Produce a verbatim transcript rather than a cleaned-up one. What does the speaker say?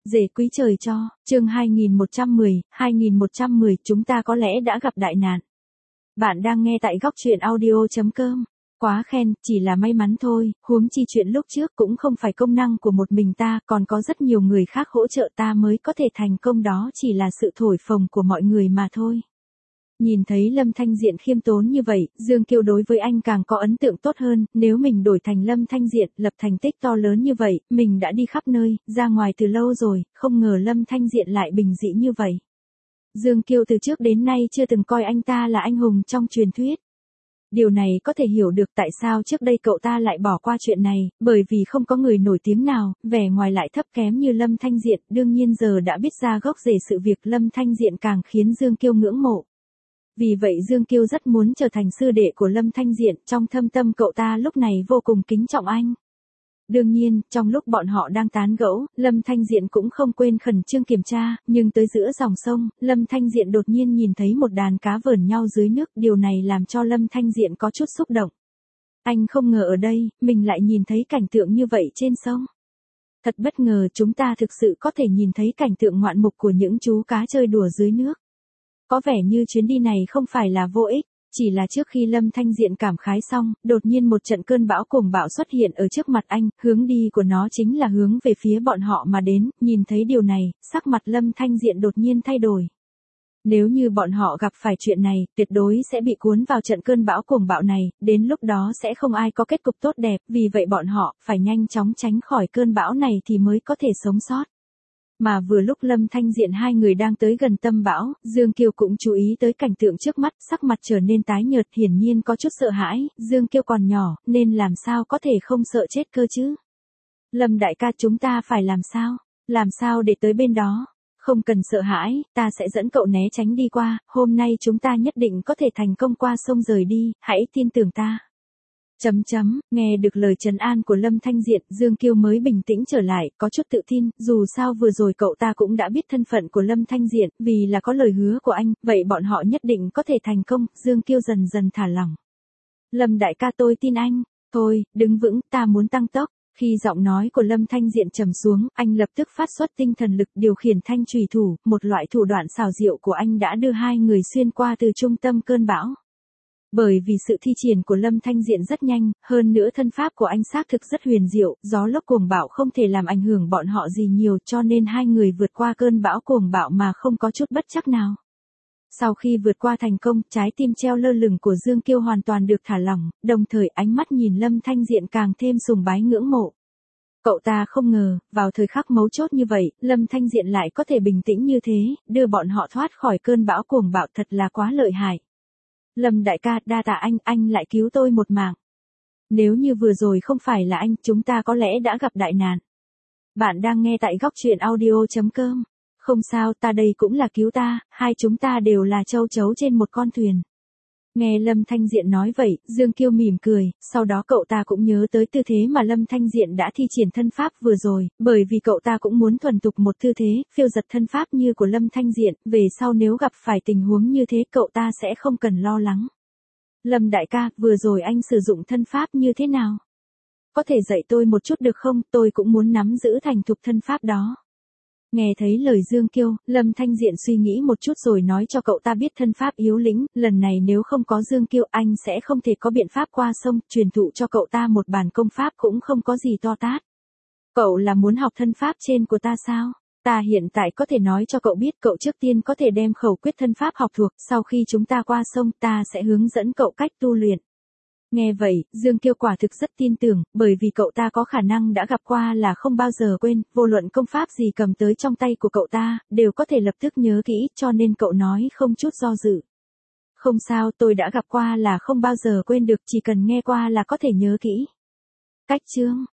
Rể quý trời cho, chương hai nghìn một trăm mười, hai nghìn một trăm mười chúng ta có lẽ đã gặp đại nạn. Bạn đang nghe tại góc truyện audio chấm com. Quá khen, chỉ là may mắn thôi, huống chi chuyện lúc trước cũng không phải công năng của một mình ta, còn có rất nhiều người khác hỗ trợ ta mới có thể thành công, đó chỉ là sự thổi phồng của mọi người mà thôi. Nhìn thấy Lâm Thanh Diện khiêm tốn như vậy, Dương Kiêu đối với anh càng có ấn tượng tốt hơn, nếu mình đổi thành Lâm Thanh Diện, lập thành tích to lớn như vậy, mình đã đi khắp nơi, ra ngoài từ lâu rồi, không ngờ Lâm Thanh Diện lại bình dị như vậy. Dương Kiêu từ trước đến nay chưa từng coi anh ta là anh hùng trong truyền thuyết. Điều này có thể hiểu được tại sao trước đây cậu ta lại bỏ qua chuyện này, bởi vì không có người nổi tiếng nào, vẻ ngoài lại thấp kém như Lâm Thanh Diện, đương nhiên giờ đã biết ra gốc rễ sự việc, Lâm Thanh Diện càng khiến Dương Kiêu ngưỡng mộ. Vì vậy Dương Kiêu rất muốn trở thành sư đệ của Lâm Thanh Diện, trong thâm tâm cậu ta lúc này vô cùng kính trọng anh. Đương nhiên, trong lúc bọn họ đang tán gẫu, Lâm Thanh Diện cũng không quên khẩn trương kiểm tra, nhưng tới giữa dòng sông, Lâm Thanh Diện đột nhiên nhìn thấy một đàn cá vờn nhau dưới nước, điều này làm cho Lâm Thanh Diện có chút xúc động. Anh không ngờ ở đây, mình lại nhìn thấy cảnh tượng như vậy trên sông. Thật bất ngờ, chúng ta thực sự có thể nhìn thấy cảnh tượng ngoạn mục của những chú cá chơi đùa dưới nước. Có vẻ như chuyến đi này không phải là vô ích, chỉ là trước khi Lâm Thanh Diện cảm khái xong, đột nhiên một trận cơn bão cuồng bạo xuất hiện ở trước mặt anh, hướng đi của nó chính là hướng về phía bọn họ mà đến, nhìn thấy điều này, sắc mặt Lâm Thanh Diện đột nhiên thay đổi. Nếu như bọn họ gặp phải chuyện này, tuyệt đối sẽ bị cuốn vào trận cơn bão cuồng bạo này, đến lúc đó sẽ không ai có kết cục tốt đẹp, vì vậy bọn họ phải nhanh chóng tránh khỏi cơn bão này thì mới có thể sống sót. Mà vừa lúc Lâm Thanh Diện hai người đang tới gần tâm bão, Dương Kiêu cũng chú ý tới cảnh tượng trước mắt, sắc mặt trở nên tái nhợt, hiển nhiên có chút sợ hãi, Dương Kiêu còn nhỏ, nên làm sao có thể không sợ chết cơ chứ? Lâm đại ca, chúng ta phải làm sao? Làm sao để tới bên đó? Không cần sợ hãi, ta sẽ dẫn cậu né tránh đi qua, hôm nay chúng ta nhất định có thể thành công qua sông rời đi, hãy tin tưởng ta. Chấm chấm, nghe được lời trấn an của Lâm Thanh Diện, Dương Kiêu mới bình tĩnh trở lại, có chút tự tin, dù sao vừa rồi cậu ta cũng đã biết thân phận của Lâm Thanh Diện, vì là có lời hứa của anh, vậy bọn họ nhất định có thể thành công, Dương Kiêu dần dần thả lỏng. Lâm đại ca, tôi tin anh, thôi, đứng vững, ta muốn tăng tốc. Khi giọng nói của Lâm Thanh Diện trầm xuống, anh lập tức phát xuất tinh thần lực điều khiển thanh chùy thủ, một loại thủ đoạn xảo diệu của anh đã đưa hai người xuyên qua từ trung tâm cơn bão. Bởi vì sự thi triển của Lâm Thanh Diện rất nhanh, hơn nữa thân pháp của anh xác thực rất huyền diệu, gió lốc cuồng bạo không thể làm ảnh hưởng bọn họ gì nhiều, cho nên hai người vượt qua cơn bão cuồng bạo mà không có chút bất trắc nào. Sau khi vượt qua thành công, trái tim treo lơ lửng của Dương Kiêu hoàn toàn được thả lỏng, đồng thời ánh mắt nhìn Lâm Thanh Diện càng thêm sùng bái ngưỡng mộ. Cậu ta không ngờ, vào thời khắc mấu chốt như vậy, Lâm Thanh Diện lại có thể bình tĩnh như thế, đưa bọn họ thoát khỏi cơn bão cuồng bạo, thật là quá lợi hại. Lâm đại ca, đa tạ anh, anh lại cứu tôi một mạng. Nếu như vừa rồi không phải là anh, chúng ta có lẽ đã gặp đại nạn. Bạn đang nghe tại góc truyện audio chấm com. Không sao, ta đây cũng là cứu ta, hai chúng ta đều là châu chấu trên một con thuyền. Nghe Lâm Thanh Diện nói vậy, Dương Kiêu mỉm cười, sau đó cậu ta cũng nhớ tới tư thế mà Lâm Thanh Diện đã thi triển thân pháp vừa rồi, bởi vì cậu ta cũng muốn thuần thục một tư thế, phiêu giật thân pháp như của Lâm Thanh Diện, về sau nếu gặp phải tình huống như thế cậu ta sẽ không cần lo lắng. Lâm đại ca, vừa rồi anh sử dụng thân pháp như thế nào? Có thể dạy tôi một chút được không, tôi cũng muốn nắm giữ thành thục thân pháp đó. Nghe thấy lời Dương Kiêu, Lâm Thanh Diện suy nghĩ một chút rồi nói cho cậu ta biết thân pháp yếu lĩnh, lần này nếu không có Dương Kiêu anh sẽ không thể có biện pháp qua sông, truyền thụ cho cậu ta một bản công pháp cũng không có gì to tát. Cậu là muốn học thân pháp trên của ta sao? Ta hiện tại có thể nói cho cậu biết, cậu trước tiên có thể đem khẩu quyết thân pháp học thuộc, sau khi chúng ta qua sông ta sẽ hướng dẫn cậu cách tu luyện. Nghe vậy, Dương Kiêu quả thực rất tin tưởng, bởi vì cậu ta có khả năng đã gặp qua là không bao giờ quên, vô luận công pháp gì cầm tới trong tay của cậu ta, đều có thể lập tức nhớ kỹ, cho nên cậu nói không chút do dự. Không sao, tôi đã gặp qua là không bao giờ quên được, chỉ cần nghe qua là có thể nhớ kỹ. Cách chương,